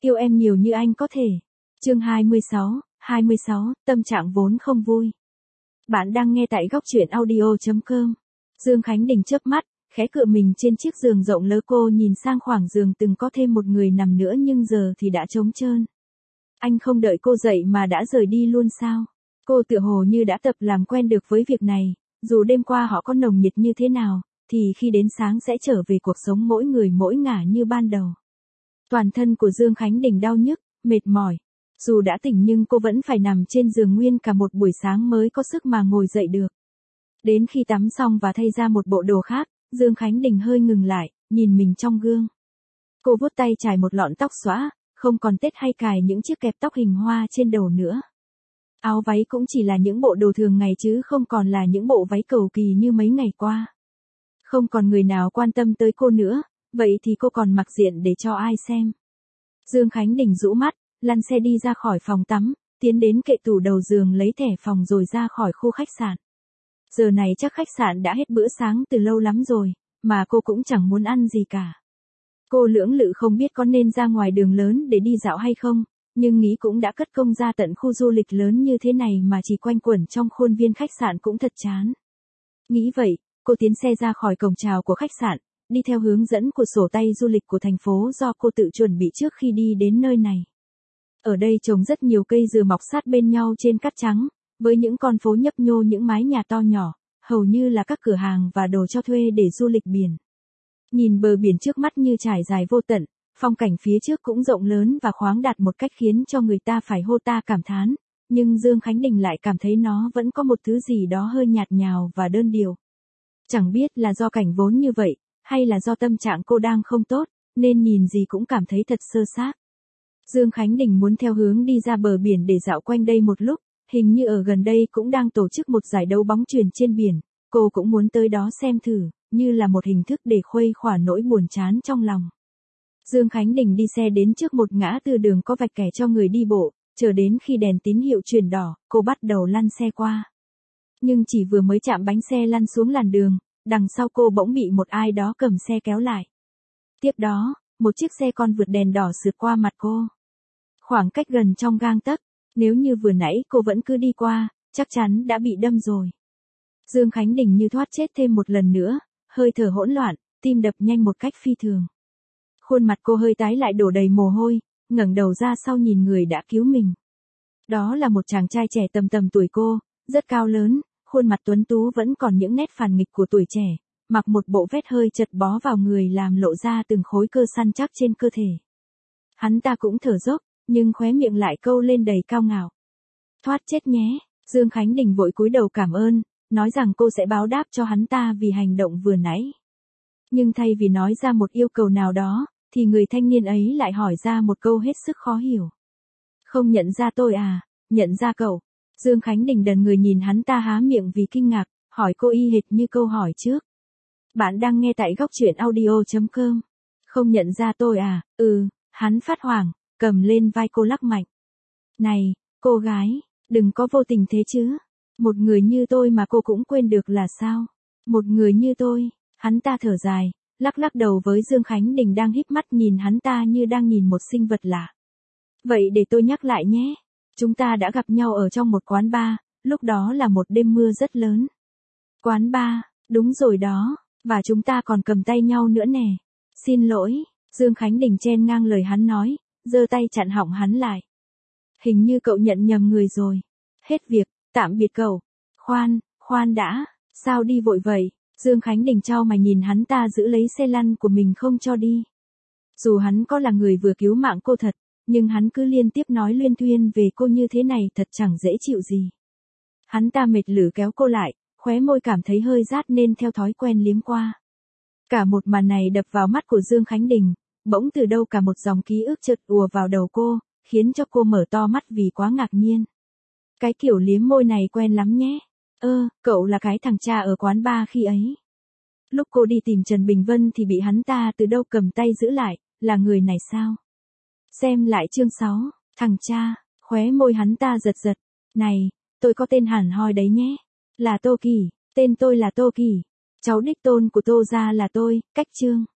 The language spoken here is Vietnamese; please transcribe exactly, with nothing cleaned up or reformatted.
Yêu em nhiều như anh có thể. Chương hai mươi sáu, hai mươi sáu, tâm trạng vốn không vui. Bạn đang nghe tại góc truyện audio chấm com. Dương Khánh Đình chớp mắt, khẽ cựa mình trên chiếc giường rộng lớn. Cô nhìn sang khoảng giường từng có thêm một người nằm nữa nhưng giờ thì đã trống trơn. Anh không đợi cô dậy mà đã rời đi luôn sao? Cô tựa hồ như đã tập làm quen được với việc này, dù đêm qua họ có nồng nhiệt như thế nào, thì khi đến sáng sẽ trở về cuộc sống mỗi người mỗi ngả như ban đầu. Toàn thân của Dương Khánh Đình đau nhức, mệt mỏi. Dù đã tỉnh nhưng cô vẫn phải nằm trên giường nguyên cả một buổi sáng mới có sức mà ngồi dậy được. Đến khi tắm xong và thay ra một bộ đồ khác, Dương Khánh Đình hơi ngừng lại, nhìn mình trong gương. Cô vuốt tay chải một lọn tóc xõa, không còn tết hay cài những chiếc kẹp tóc hình hoa trên đầu nữa. Áo váy cũng chỉ là những bộ đồ thường ngày chứ không còn là những bộ váy cầu kỳ như mấy ngày qua. Không còn người nào quan tâm tới cô nữa, vậy thì cô còn mặc diện để cho ai xem. Dương Khánh Đình rũ mắt, lăn xe đi ra khỏi phòng tắm, tiến đến kệ tủ đầu giường lấy thẻ phòng rồi ra khỏi khu khách sạn. Giờ này chắc khách sạn đã hết bữa sáng từ lâu lắm rồi, mà cô cũng chẳng muốn ăn gì cả. Cô lưỡng lự không biết có nên ra ngoài đường lớn để đi dạo hay không, nhưng nghĩ cũng đã cất công ra tận khu du lịch lớn như thế này mà chỉ quanh quẩn trong khuôn viên khách sạn cũng thật chán. Nghĩ vậy, cô tiến xe ra khỏi cổng chào của khách sạn, đi theo hướng dẫn của sổ tay du lịch của thành phố do cô tự chuẩn bị trước khi đi đến nơi này. Ở đây trồng rất nhiều cây dừa mọc sát bên nhau trên cát trắng, với những con phố nhấp nhô những mái nhà to nhỏ, hầu như là các cửa hàng và đồ cho thuê để du lịch biển. Nhìn bờ biển trước mắt như trải dài vô tận, phong cảnh phía trước cũng rộng lớn và khoáng đạt một cách khiến cho người ta phải hô ta cảm thán, nhưng Dương Khánh Đình lại cảm thấy nó vẫn có một thứ gì đó hơi nhạt nhào và đơn điệu. Chẳng biết là do cảnh vốn như vậy, hay là do tâm trạng cô đang không tốt, nên nhìn gì cũng cảm thấy thật sơ xác. Dương Khánh Đình muốn theo hướng đi ra bờ biển để dạo quanh đây một lúc, hình như ở gần đây cũng đang tổ chức một giải đấu bóng chuyền trên biển, cô cũng muốn tới đó xem thử, như là một hình thức để khuây khỏa nỗi buồn chán trong lòng. Dương Khánh Đình đi xe đến trước một ngã tư đường có vạch kẻ cho người đi bộ, chờ đến khi đèn tín hiệu chuyển đỏ, cô bắt đầu lăn xe qua. Nhưng chỉ vừa mới chạm bánh xe lăn xuống làn đường, đằng sau cô bỗng bị một ai đó cầm xe kéo lại. Tiếp đó, một chiếc xe con vượt đèn đỏ sượt qua mặt cô. Khoảng cách gần trong gang tấc, nếu như vừa nãy cô vẫn cứ đi qua, chắc chắn đã bị đâm rồi. Dương Khánh Đình như thoát chết thêm một lần nữa, hơi thở hỗn loạn, tim đập nhanh một cách phi thường. Khuôn mặt cô hơi tái lại đổ đầy mồ hôi, ngẩng đầu ra sau nhìn người đã cứu mình. Đó là một chàng trai trẻ tầm tầm tuổi cô, rất cao lớn, khuôn mặt tuấn tú vẫn còn những nét phản nghịch của tuổi trẻ, mặc một bộ vest hơi chật bó vào người làm lộ ra từng khối cơ săn chắc trên cơ thể. Hắn ta cũng thở dốc, nhưng khóe miệng lại câu lên đầy cao ngạo. Thoát chết nhé, Dương Khánh Đình vội cúi đầu cảm ơn, nói rằng cô sẽ báo đáp cho hắn ta vì hành động vừa nãy. Nhưng thay vì nói ra một yêu cầu nào đó, thì người thanh niên ấy lại hỏi ra một câu hết sức khó hiểu. Không nhận ra tôi à, nhận ra cậu. Dương Khánh Đình đần người nhìn hắn ta há miệng vì kinh ngạc, hỏi cô y hệt như câu hỏi trước. Bạn đang nghe tại góc truyện audio chấm com. Không nhận ra tôi à, ừ, hắn phát hoảng, cầm lên vai cô lắc mạnh. Này, cô gái, đừng có vô tình thế chứ. Một người như tôi mà cô cũng quên được là sao? Một người như tôi, hắn ta thở dài, lắc lắc đầu với Dương Khánh Đình đang híp mắt nhìn hắn ta như đang nhìn một sinh vật lạ. Vậy để tôi nhắc lại nhé. Chúng ta đã gặp nhau ở trong một quán bar, lúc đó là một đêm mưa rất lớn. Quán bar, đúng rồi đó, và chúng ta còn cầm tay nhau nữa nè. Xin lỗi, Dương Khánh Đình chen ngang lời hắn nói, giơ tay chặn họng hắn lại. Hình như cậu nhận nhầm người rồi. Hết việc, tạm biệt cậu. Khoan, khoan đã, sao đi vội vậy? Dương Khánh Đình chau mày nhìn hắn ta giữ lấy xe lăn của mình không cho đi. Dù hắn có là người vừa cứu mạng cô thật, nhưng hắn cứ liên tiếp nói luyên thuyên về cô như thế này thật chẳng dễ chịu gì. Hắn ta mệt lử kéo cô lại, khóe môi cảm thấy hơi rát nên theo thói quen liếm qua. Cả một màn này đập vào mắt của Dương Khánh Đình, bỗng từ đâu cả một dòng ký ức chợt ùa vào đầu cô, khiến cho cô mở to mắt vì quá ngạc nhiên. Cái kiểu liếm môi này quen lắm nhé. Ơ, cậu là cái thằng cha ở quán bar khi ấy. Lúc cô đi tìm Trần Bình Vân thì bị hắn ta từ đâu cầm tay giữ lại, là người này sao? Xem lại chương sáu, thằng cha, khóe môi hắn ta giật giật. Này, tôi có tên hẳn hoi đấy nhé. Là Tô Kỳ, tên tôi là Tô Kỳ. Cháu đích tôn của Tô gia là tôi, Cách Trương.